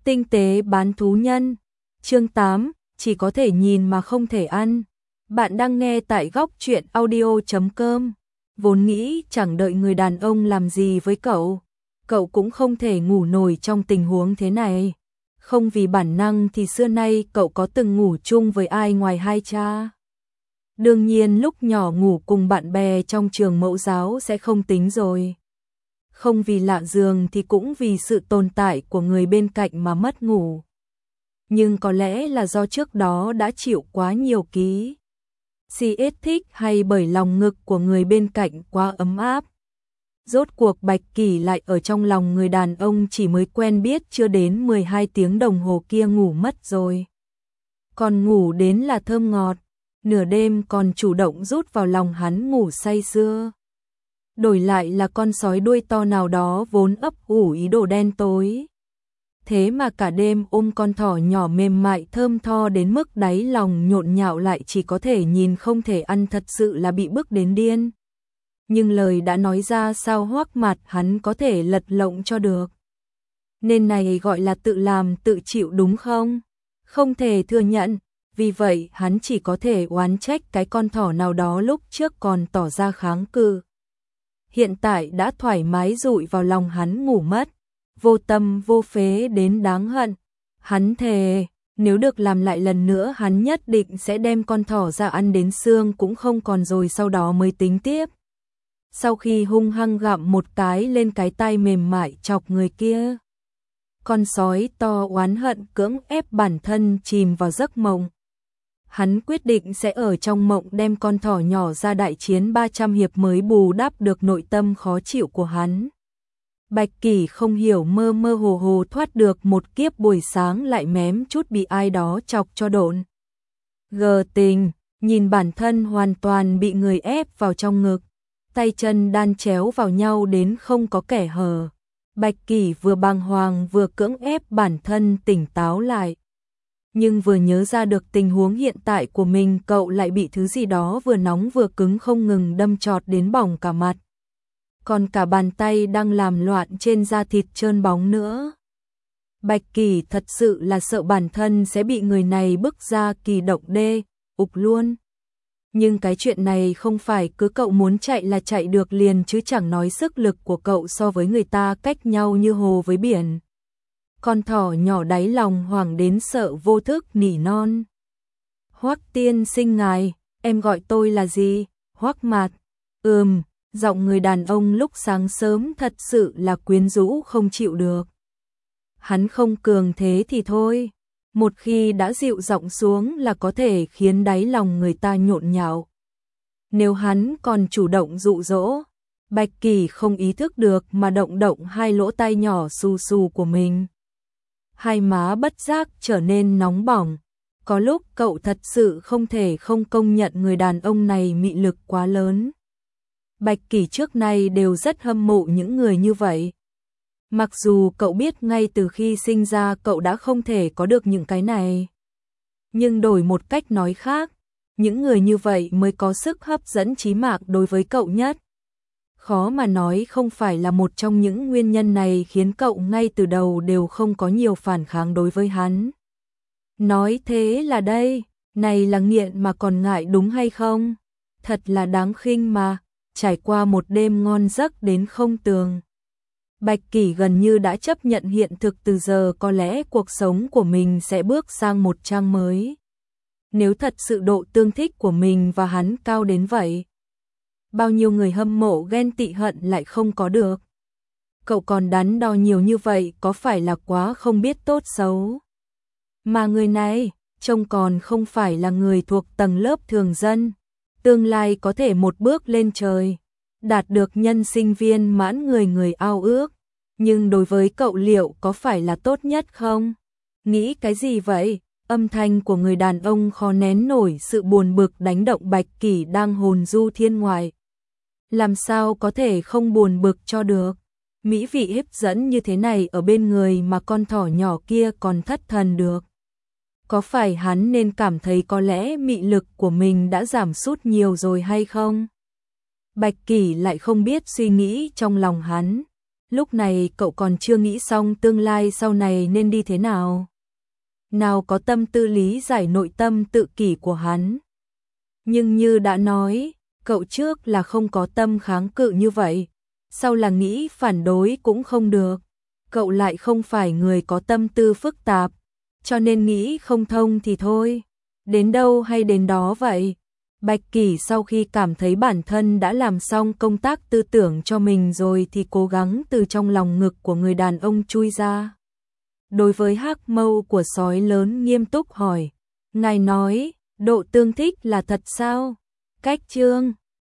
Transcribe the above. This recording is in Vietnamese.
Tinh tế bán thú nhân. Chương 8, chỉ có thể nhìn mà không thể ăn. Bạn đang nghe tại góc truyện audio.com. Vốn nghĩ chẳng đợi người đàn ông làm gì với cậu cũng không thể ngủ nổi trong tình huống thế này. Không vì bản năng thì xưa nay cậu có từng ngủ chung với ai ngoài hai cha. Đương nhiên lúc nhỏ ngủ cùng bạn bè trong trường mẫu giáo sẽ không tính rồi. Không vì lạ giường thì cũng vì sự tồn tại của người bên cạnh mà mất ngủ. Nhưng có lẽ là do trước đó đã chịu quá nhiều ký CS thích hay bởi lòng ngực của người bên cạnh quá ấm áp. Rốt cuộc Bạch Kỳ lại ở trong lòng người đàn ông chỉ mới quen biết chưa đến 12 tiếng đồng hồ kia ngủ mất rồi. Còn ngủ đến là thơm ngọt, nửa đêm còn chủ động rút vào lòng hắn ngủ say sưa. Đổi lại là con sói đuôi to nào đó vốn ấp ủ ý đồ đen tối. Thế mà cả đêm ôm con thỏ nhỏ mềm mại thơm tho đến mức đáy lòng nhộn nhạo lại chỉ có thể nhìn không thể ăn, thật sự là bị bức đến điên. Nhưng lời đã nói ra sao Hoắc Mạt hắn có thể lật lọng cho được. Nên này gọi là tự làm tự chịu đúng không? Không thể thừa nhận, vì vậy hắn chỉ có thể oán trách cái con thỏ nào đó lúc trước còn tỏ ra kháng cự. Hiện tại đã thoải mái dụi vào lòng hắn ngủ mất, vô tâm vô phế đến đáng hận. Hắn thề, nếu được làm lại lần nữa hắn nhất định sẽ đem con thỏ ra ăn đến xương cũng không còn rồi sau đó mới tính tiếp. Sau khi hung hăng gặm một cái lên cái tai mềm mại chọc người kia, con sói to oán hận cưỡng ép bản thân chìm vào giấc mộng. Hắn quyết định sẽ ở trong mộng đem con thỏ nhỏ ra đại chiến 300 hiệp mới bù đắp được nội tâm khó chịu của hắn. Bạch Kỳ không hiểu mơ mơ hồ hồ thoát được một kiếp buổi sáng lại mém chút bị ai đó chọc cho độn. Gờ tình, nhìn bản thân hoàn toàn bị người ép vào trong ngực, tay chân đan chéo vào nhau đến không có kẻ hở. Bạch Kỳ vừa bàng hoàng vừa cưỡng ép bản thân tỉnh táo lại. Nhưng vừa nhớ ra được tình huống hiện tại của mình, cậu lại bị thứ gì đó vừa nóng vừa cứng không ngừng đâm chọt đến bỏng cả mặt. Còn cả bàn tay đang làm loạn trên da thịt trơn bóng nữa. Bạch Kỳ thật sự là sợ bản thân sẽ bị người này bức ra kỳ động đê, ụp luôn. Nhưng cái chuyện này không phải cứ cậu muốn chạy là chạy được liền chứ, chẳng nói sức lực của cậu so với người ta cách nhau như hồ với biển. Con thỏ nhỏ đáy lòng hoảng đến sợ vô thức nỉ non. Hoắc tiên sinh ngài, em gọi tôi là gì? Hoắc Mạt. Giọng người đàn ông lúc sáng sớm thật sự là quyến rũ không chịu được. Hắn không cường thế thì thôi, một khi đã dịu giọng xuống là có thể khiến đáy lòng người ta nhộn nhạo. Nếu hắn còn chủ động dụ dỗ, Bạch Kỳ không ý thức được mà động động hai lỗ tai nhỏ xù xù của mình. Hai má bất giác trở nên nóng bỏng. Có lúc cậu thật sự không thể không công nhận người đàn ông này mị lực quá lớn. Bạch Kỳ trước nay đều rất hâm mộ những người như vậy. Mặc dù cậu biết ngay từ khi sinh ra cậu đã không thể có được những cái này. Nhưng đổi một cách nói khác, những người như vậy mới có sức hấp dẫn chí mạng đối với cậu nhất. Khó mà nói không phải là một trong những nguyên nhân này khiến cậu ngay từ đầu đều không có nhiều phản kháng đối với hắn. Nói thế là đây, này là nghiện mà còn ngại đúng hay không? Thật là đáng khinh mà, trải qua một đêm ngon giấc đến không tường. Bạch Kỳ gần như đã chấp nhận hiện thực, từ giờ có lẽ cuộc sống của mình sẽ bước sang một trang mới. Nếu thật sự độ tương thích của mình và hắn cao đến vậy, bao nhiêu người hâm mộ ghen tị hận lại không có được. Cậu còn đắn đo nhiều như vậy có phải là quá không biết tốt xấu? Mà người này, trông còn không phải là người thuộc tầng lớp thường dân, tương lai có thể một bước lên trời, đạt được nhân sinh viên mãn người người ao ước. Nhưng đối với cậu liệu có phải là tốt nhất không? Nghĩ cái gì vậy? Âm thanh của người đàn ông khó nén nổi sự buồn bực đánh động Bạch Kỳ đang hồn du thiên ngoại. Làm sao có thể không buồn bực cho được? Mỹ vị hấp dẫn như thế này ở bên người mà con thỏ nhỏ kia còn thất thần được. Có phải hắn nên cảm thấy có lẽ mị lực của mình đã giảm sút nhiều rồi hay không? Bạch Kỳ lại không biết suy nghĩ trong lòng hắn. Lúc này cậu còn chưa nghĩ xong tương lai sau này nên đi thế nào. Nào có tâm tư lý giải nội tâm tự kỷ của hắn. Nhưng như đã nói, cậu trước là không có tâm kháng cự như vậy, sau là nghĩ phản đối cũng không được. Cậu lại không phải người có tâm tư phức tạp, cho nên nghĩ không thông thì thôi. Đến đâu hay đến đó vậy. Bạch Kỷ sau khi cảm thấy bản thân đã làm xong công tác tư tưởng cho mình rồi thì cố gắng từ trong lòng ngực của người đàn ông chui ra. Đối với hắc mâu của sói lớn nghiêm túc hỏi, ngài nói, độ tương thích là thật sao? Cách chương